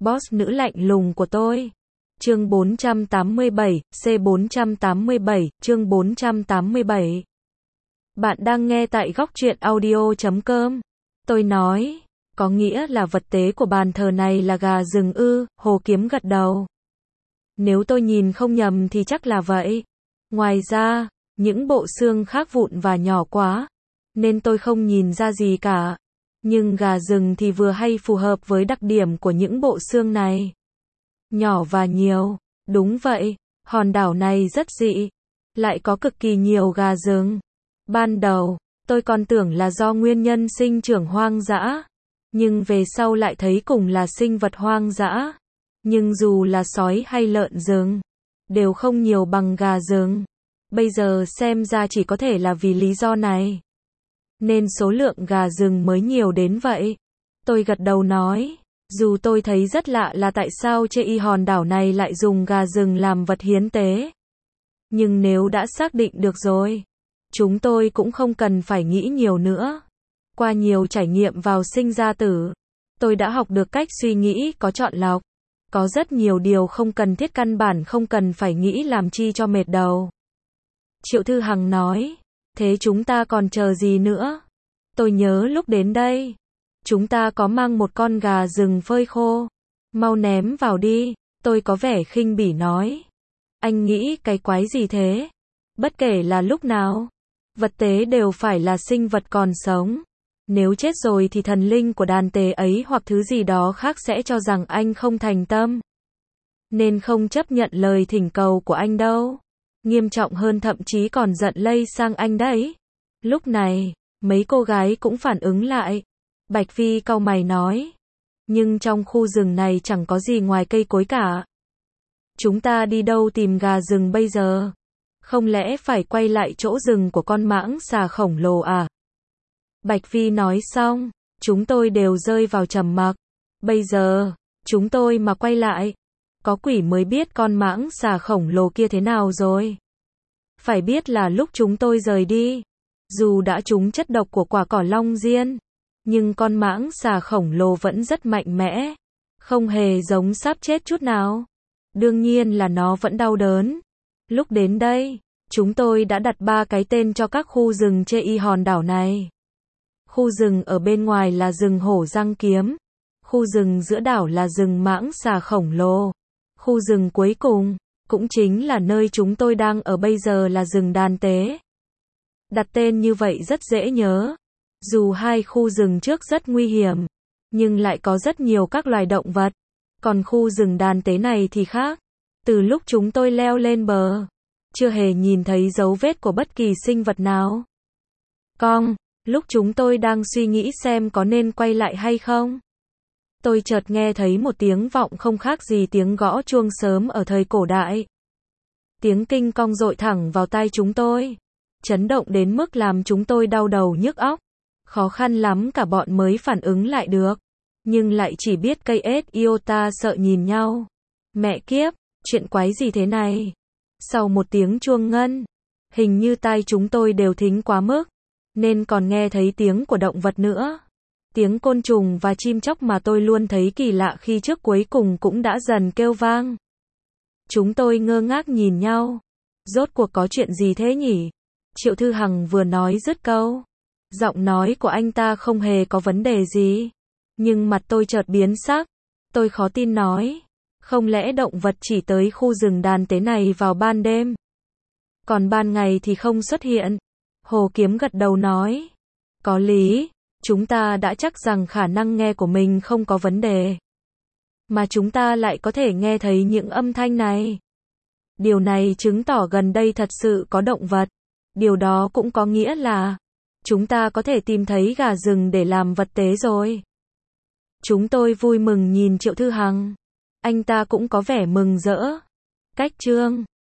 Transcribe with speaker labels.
Speaker 1: Boss nữ lạnh lùng của tôi. Chương 487, C487, chương 487. Bạn đang nghe tại goctruyện audio.com. Tôi nói, có nghĩa là vật tế của bàn thờ này là gà rừng ư? Hồ Kiếm gật đầu. Nếu tôi nhìn không nhầm thì chắc là vậy. Ngoài ra, những bộ xương khác vụn và nhỏ quá, nên tôi không nhìn ra gì cả. Nhưng gà rừng thì vừa hay phù hợp với đặc điểm của những bộ xương này. Nhỏ và nhiều. Đúng vậy, hòn đảo này rất dị. Lại có cực kỳ nhiều gà rừng. Ban đầu, tôi còn tưởng là do nguyên nhân sinh trưởng hoang dã. Nhưng về sau lại thấy cùng là sinh vật hoang dã. Nhưng dù là sói hay lợn rừng, đều không nhiều bằng gà rừng. Bây giờ xem ra chỉ có thể là vì lý do này, nên số lượng gà rừng mới nhiều đến vậy. Tôi gật đầu nói, dù tôi thấy rất lạ là tại sao trên hòn đảo này lại dùng gà rừng làm vật hiến tế. Nhưng nếu đã xác định được rồi, chúng tôi cũng không cần phải nghĩ nhiều nữa. Qua nhiều trải nghiệm vào sinh ra tử, tôi đã học được cách suy nghĩ có chọn lọc. Có rất nhiều điều không cần thiết, căn bản không cần phải nghĩ làm chi cho mệt đầu. Triệu Thư Hằng nói, thế chúng ta còn chờ gì nữa? Tôi nhớ lúc đến đây, chúng ta có mang một con gà rừng phơi khô. Mau ném vào đi, tôi có vẻ khinh bỉ nói. Anh nghĩ cái quái gì thế? Bất kể là lúc nào, vật tế đều phải là sinh vật còn sống. Nếu chết rồi thì thần linh của đàn tế ấy hoặc thứ gì đó khác sẽ cho rằng anh không thành tâm, nên không chấp nhận lời thỉnh cầu của anh đâu. Nghiêm trọng hơn, thậm chí còn giận lây sang anh đấy. Lúc này, mấy cô gái cũng phản ứng lại. Bạch Phi cau mày nói, nhưng trong khu rừng này chẳng có gì ngoài cây cối cả. Chúng ta đi đâu tìm gà rừng bây giờ? Không lẽ phải quay lại chỗ rừng của con mãng xà khổng lồ à? Bạch Phi nói xong, chúng tôi đều rơi vào trầm mặc. Bây giờ, chúng tôi mà quay lại, có quỷ mới biết con mãng xà khổng lồ kia thế nào rồi. Phải biết là lúc chúng tôi rời đi, dù đã trúng chất độc của quả cỏ long diên, nhưng con mãng xà khổng lồ vẫn rất mạnh mẽ, không hề giống sắp chết chút nào. Đương nhiên là nó vẫn đau đớn. Lúc đến đây, chúng tôi đã đặt 3 cái tên cho các khu rừng trên hòn đảo này. Khu rừng ở bên ngoài là rừng hổ răng kiếm. Khu rừng giữa đảo là rừng mãng xà khổng lồ. Khu rừng cuối cùng, cũng chính là nơi chúng tôi đang ở bây giờ, là rừng đàn tế. Đặt tên như vậy rất dễ nhớ. Dù hai khu rừng trước rất nguy hiểm, nhưng lại có rất nhiều các loài động vật. Còn khu rừng đàn tế này thì khác. Từ lúc chúng tôi leo lên bờ, chưa hề nhìn thấy dấu vết của bất kỳ sinh vật nào. Lúc chúng tôi đang suy nghĩ xem có nên quay lại hay không, tôi chợt nghe thấy một tiếng vọng không khác gì tiếng gõ chuông sớm ở thời cổ đại. Tiếng kinh cong dội thẳng vào tai chúng tôi, chấn động đến mức làm chúng tôi đau đầu nhức óc. Khó khăn lắm cả bọn mới phản ứng lại được, nhưng lại chỉ biết cây ết iota sợ nhìn nhau. Mẹ kiếp, chuyện quái gì thế này? Sau một tiếng chuông ngân, hình như tai chúng tôi đều thính quá mức, nên còn nghe thấy tiếng của động vật nữa. Tiếng côn trùng và chim chóc mà tôi luôn thấy kỳ lạ khi trước cuối cùng cũng đã dần kêu vang. Chúng tôi ngơ ngác nhìn nhau. Rốt cuộc có chuyện gì thế nhỉ? Triệu Thư Hằng vừa nói dứt câu, giọng nói của anh ta không hề có vấn đề gì. Nhưng mặt tôi chợt biến sắc. Tôi khó tin nói, không lẽ động vật chỉ tới khu rừng đàn tế này vào ban đêm, còn ban ngày thì không xuất hiện? Hồ Kiếm gật đầu nói, có lý, chúng ta đã chắc rằng khả năng nghe của mình không có vấn đề, mà chúng ta lại có thể nghe thấy những âm thanh này. Điều này chứng tỏ gần đây thật sự có động vật. Điều đó cũng có nghĩa là chúng ta có thể tìm thấy gà rừng để làm vật tế rồi. Chúng tôi vui mừng nhìn Triệu Thư Hằng. Anh ta cũng có vẻ mừng rỡ. Cách chương